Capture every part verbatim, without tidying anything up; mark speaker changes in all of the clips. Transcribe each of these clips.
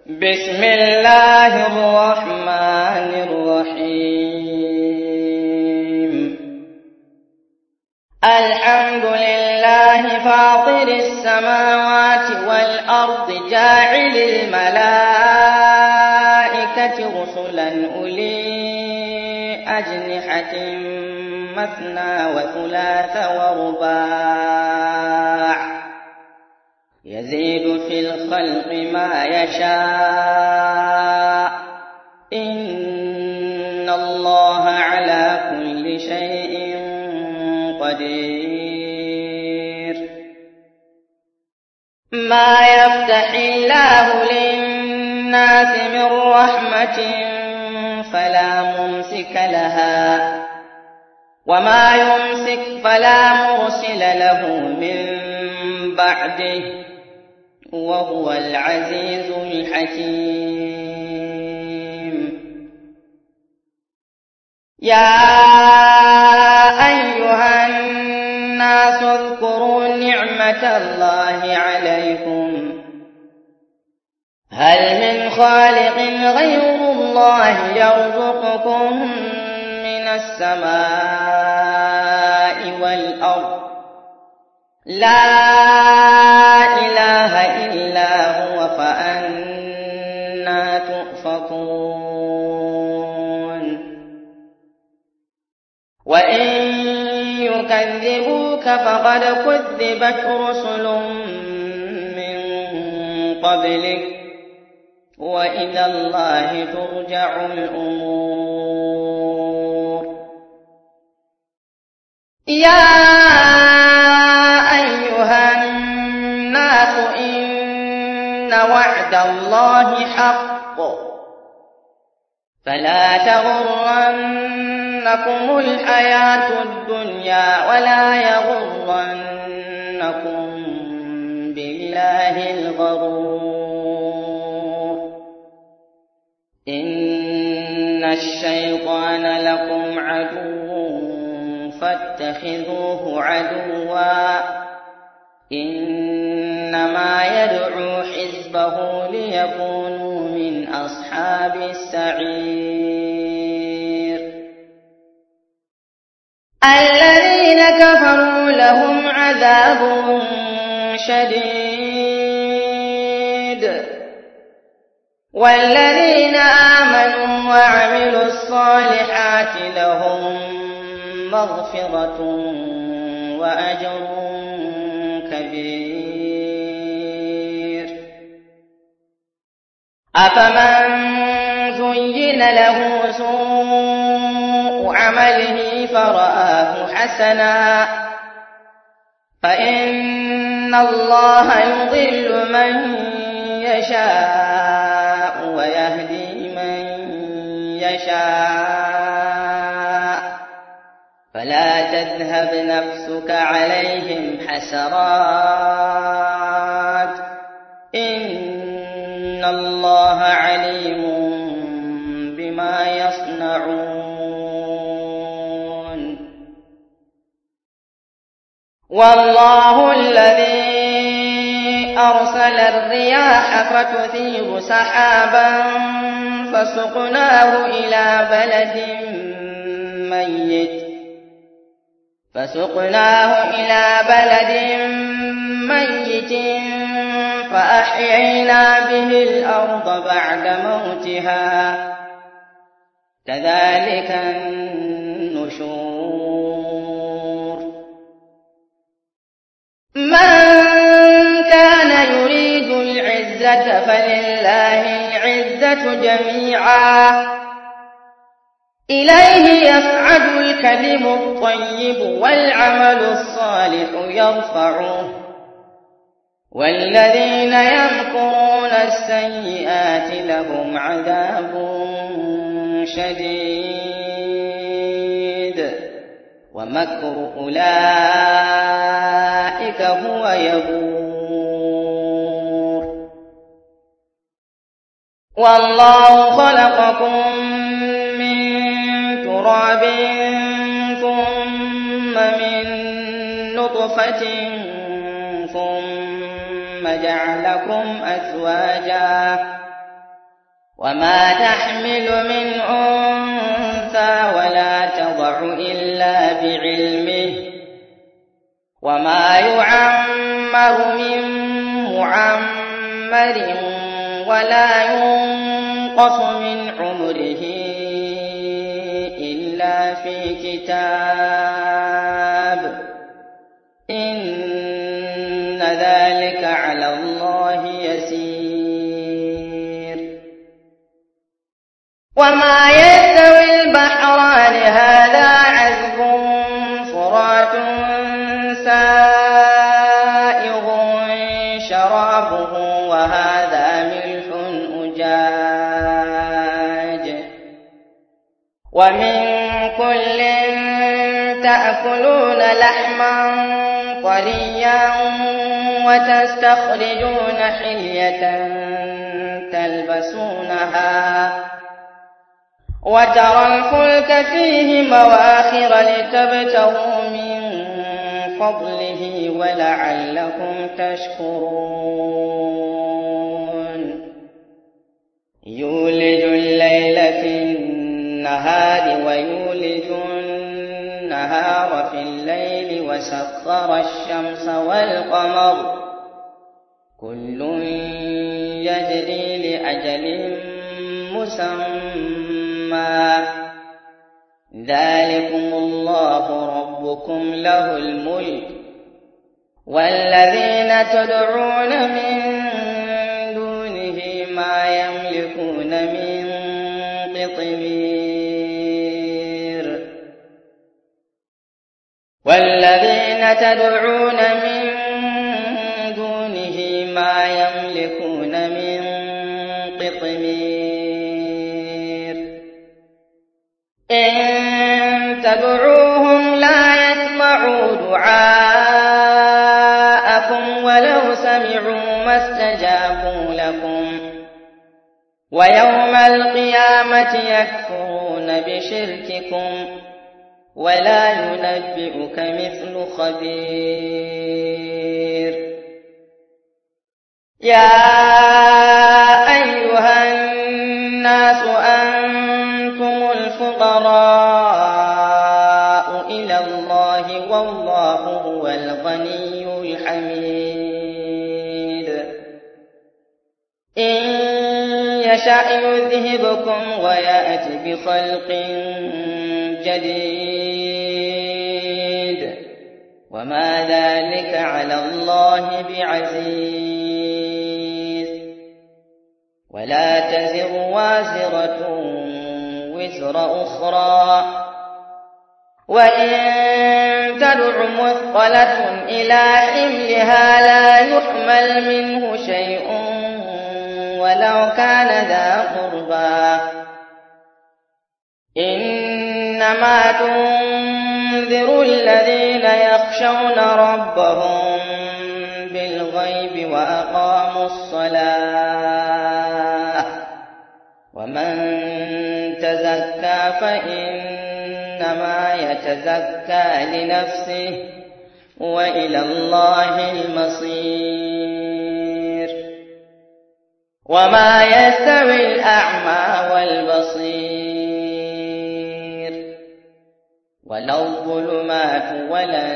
Speaker 1: بسم الله الرحمن الرحيم. الحمد لله فاطر السماوات والأرض جاعل الملائكة رسلا أولي أجنحة مثنى وثلاث ورباع يزيد في الخلق ما يشاء إن الله على كل شيء قدير. ما يفتح الله للناس من رحمة فلا ممسك لها وما يمسك فلا مرسل له من بعده وهو العزيز الحكيم. يا أيها الناس اذكروا نعمة الله عليكم هل من خالق غير الله يرزقكم من السماء والأرض لا إله إلا هو فأنى تؤفكون. وإن يكذبوك فقد كذبت رسل من قبلك وإلى الله ترجع الأمور. يا إن وعد الله حق فلا تغرنكم الحياة الدنيا ولا يغرنكم بالله الغرور. إن الشيطان لكم عدو فاتخذوه عدوا إنما يدعو حزبه ليكونوا من أصحاب السعير. الذين كفروا لهم عذاب شديد والذين آمنوا وعملوا الصالحات لهم مغفرة وأجر كبير. أفمن زين له سوء عمله فرآه حسنا فإن الله يضل من يشاء ويهدي من يشاء فلا تذهب نفسك عليهم حسرات إن الله عليم بما يصنعون. والله الذي أرسل الرياح فتثير سحابا فسقناه إلى بلد ميت فسقناه إلى بلد ميت فأحيينا به الأرض بعد موتها كذلك النشور. من كان يريد العزة فلله العزة جميعا إليه يصعد الكلم الطيب والعمل الصالح يرفعه والذين يمكرون السيئات لهم عذاب شديد ومكر أولئك هو يبور. والله خلقكم من تراب ثم من نطفة ثم جعلكم أزواجا وما تحمل من أنثى ولا تضع إلا بعلمه وما يعمر من معمر ولا ينقص من عمره إلا في كتاب إن ذلك على الله يسير. وما يستوي البحران هذا عذب فرات سائغ شرابه وهذا ملح أجاج ومن كل تأكلون لحما طريا وتستخرجون حلية تلبسونها وترى الفلك فيه مواخر لتبتغوا من فضله ولعلكم تشكرون. يولج الليل في النهار ويولج النهار في الليل وسخر الشمس والقمر كل يجري لأجل مسمى ذلكم الله ربكم له الملك والذين تدعون من دونه ما يملكون من قطمير والذين تدعون من دونه ما يملكون من قطمير إن تدعوهم لا يسمعوا دعاءكم ولو سمعوا ما استجابوا لكم ويوم القيامة يكفرون بشرككم ولا ينبئك مثل خبير. يا أيها الناس أنتم الفقراء إلى الله والله هو الغني الحميد. إن يشأ يذهبكم ويأت بخلق جديد وما ذلك على الله بعزيز. ولا تزر وازرة وزر أخرى وإن تدع مثقلة إلى حملها لا يحمل منه شيء ولو كان ذا قربى إنما تنذر الذين يخشون ربهم بالغيب وأقاموا الصلاة ومن تزكى فإنما يتزكى لنفسه وإلى الله المصير. وما يستوي الأعمى والبصير ولا الظلمات ولا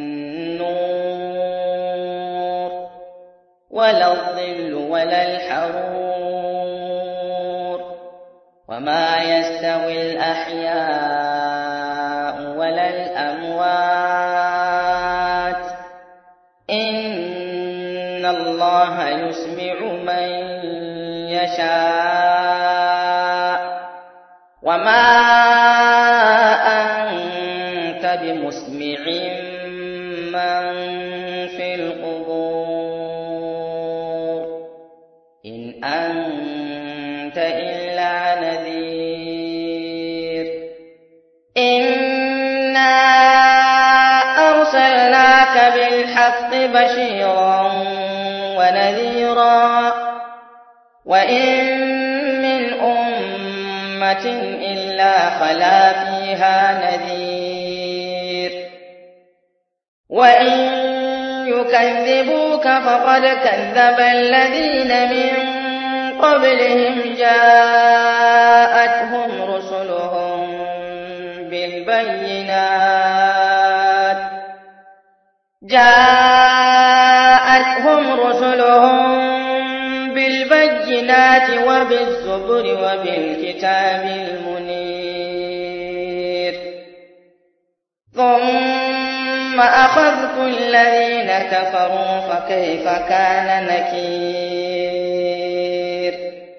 Speaker 1: النور ولا الظل ولا الحرور وما يستوي الأحياء ولا الأموات إن الله يسمع من يشاء وما أنت بمسمع من في القبور إن أنت إلا نذير. إنا أرسلناك بالحق بشيرا ونذيرا وإن من أمة إلا خلا فيها نذير وإن يكذبوك فقد كذب الذين من قبلهم جاءتهم رسلهم بالبينات جاءتهم رسلهم بالبينات وبالزبر وبالكتاب المنير ثم أخذت الذين كفروا فكيف كان نكير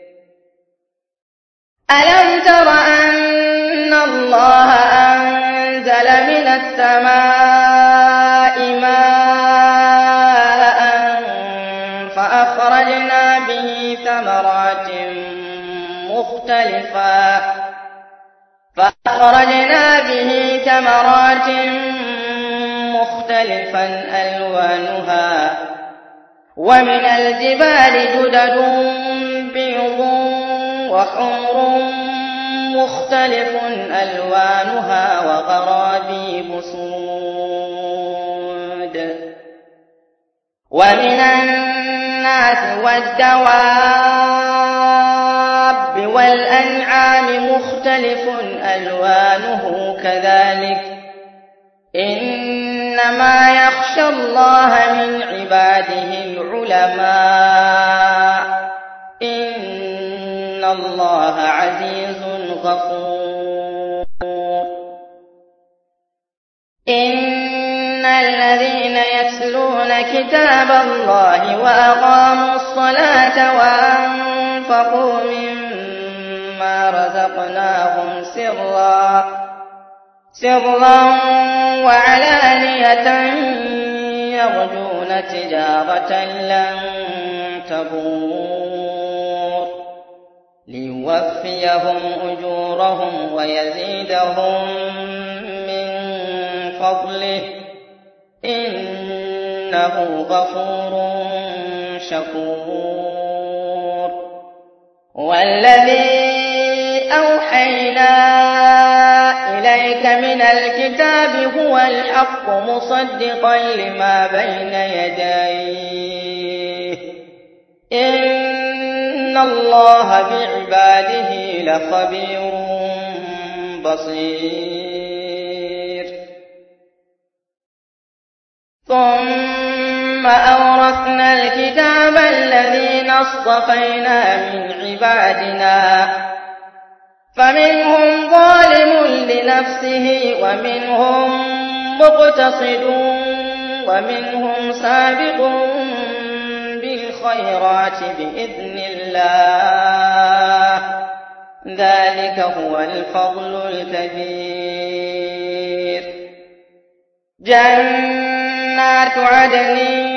Speaker 1: ألم تر أن الله أنزل من السماء ماء فأخرجنا به ثمرات مختلفا فأخرجنا به ثمرات مختلفا ألوانها ومن الجبال جدد بيض وحمر مختلف ألوانها وغرابيب سود ومن الناس والدواب والأنعام مختلف ألوانه كذلك إنما يخشى الله من عباده العلماء إن الله عزيز غفور إن الذين يتلون كتاب الله وأقاموا الصلاة وأنفقوا مما رزقناهم سرا سرا وعلانية يرجون تجارة لن تبور ليوفيهم أجورهم ويزيدهم من فضله إنه غفور شكور والذي أوحينا إليك من الكتاب هو الحق مصدقا لما بين يديه إن الله بعباده لخبير بصير ثم أورثنا الكتاب الذين اصطفينا من عبادنا فمنهم ظالم لنفسه ومنهم مقتصد ومنهم سابق بالخيرات بإذن الله ذلك هو الفضل الكبير جنات عدن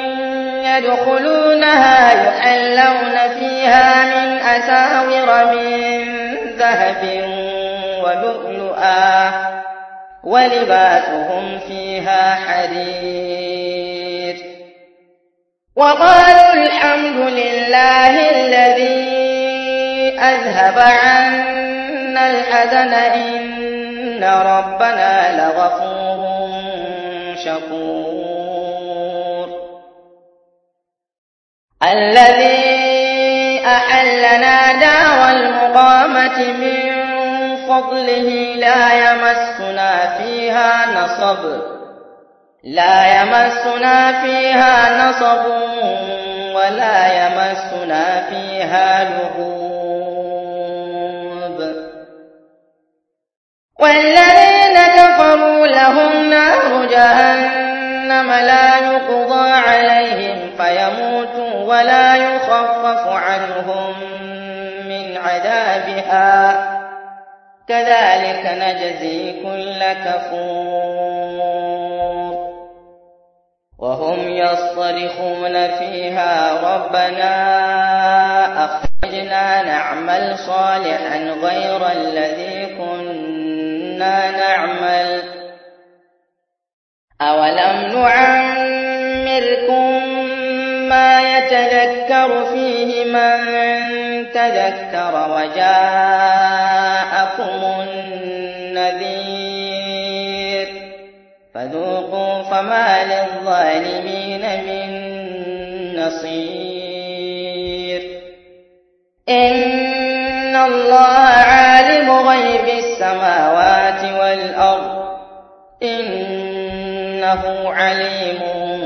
Speaker 1: يدخلونها يحلون فيها من أساور من ذهب ولؤلؤا ولباسهم فيها حرير وقالوا الحمد لله الذي أذهب عنا الحزن إن ربنا لغفور شكور الذي أحلنا دار المقامة من فضله لا يمسنا فيها نصب لا يمسنا فيها نصب ولا يمسنا فيها لغوب والذين كفروا لهم نار جهنم لا يقضى عليهم فيموتوا ولا يخفف عنهم من عذابها كذلك نجزي كل كفور وهم يصطرخون فيها ربنا أخرجنا نعمل صالحا غير الذي كنا نعمل أولم نعمركم ما يتذكر فيه من تذكر وجاءكم النذير فذوقوا فما للظالمين من نصير إن الله عالم غيب السماوات والأرض إنه عليم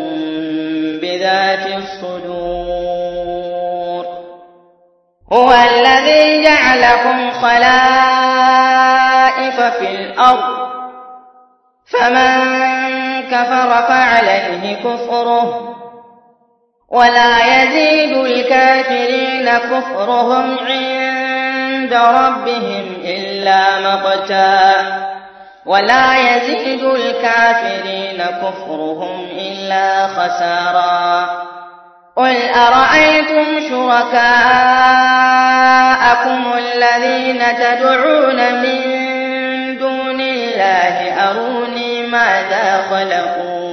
Speaker 1: بذات الصدور. هو الذي جعلكم خلائف في الأرض فمن كفر فعليه كفره ولا يزيد الكافرين كفرهم عند ربهم إلا مقتا ولا يزيد الكافرين كفرهم إلا خسارا. قل أرأيتم شركاءكم الذين تدعون من دون الله أروني ماذا خلقوا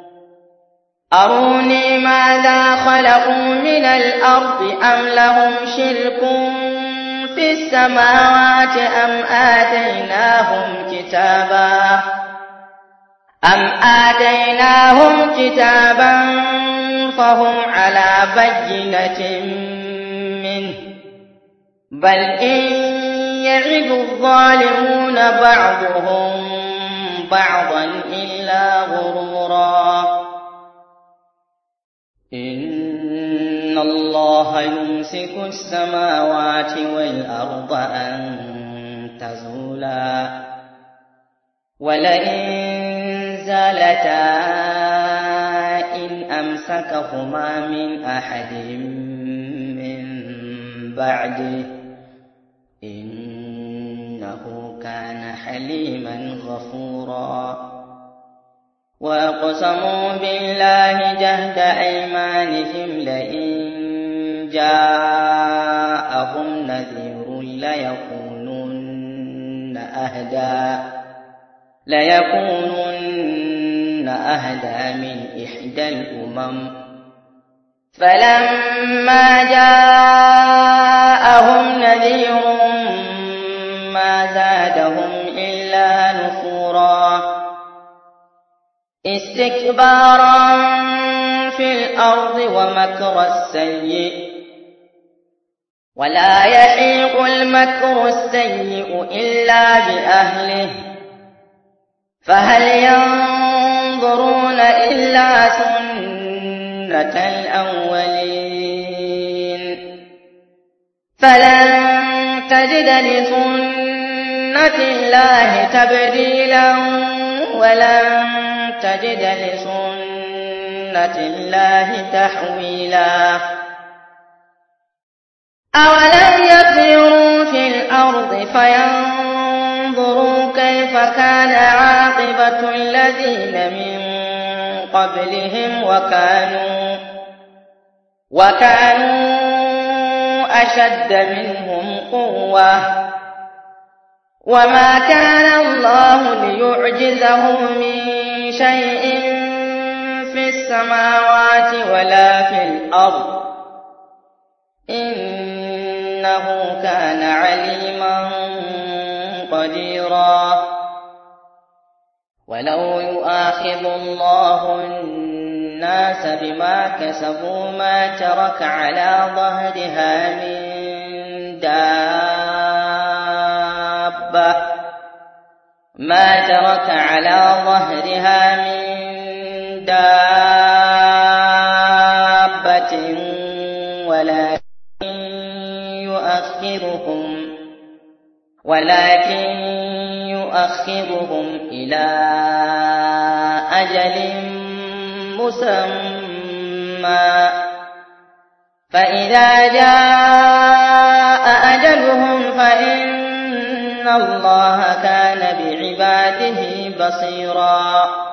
Speaker 1: أروني ماذا خلقوا من الأرض أم لهم شرك في السماوات أم آتيناهم كتابا أم آتيناهم كتابا فهم على بينة منه بل إن يعد الظالمون بعضهم بعضا إلا غرورا. إن الله يمسك السماوات والأرض أن تزولا ولئن زالتا إن أمسكهما من أحد من بعده إنه كان حليما غفورا. وأقسموا بالله جهد أيمانهم لئن جاءهم نذير ليكونن أهدى ليكونن أهدى من إحدى الأمم فلما جاءهم نذير ما زادهم إلا نفورا استكبارا في الأرض ومكر السيء ولا يحيق المكر السيء إلا بأهله فهل ينظرون إلا سنة الأولين فلن تجد لسنة الله تبديلا ولن تجد لسنة الله تحويلا. أولم يسيروا في الأرض فينظروا كيف كان عاقبة الذين من قبلهم وكانوا وكانوا أشد منهم قوة وما كان الله ليعجزه من شيء في السماوات ولا في الأرض إنه كان عليما قديرا. ولو يؤاخذ الله الناس بما كسبوا ما ترك على ظهرها من دابة ما ترك على ظهرها من دابة ولكن يؤخرهم ولكن يؤخرهم إلى أجل مسمى فإذا جاء أجلهم فإن الله كان بعباده بصيرا.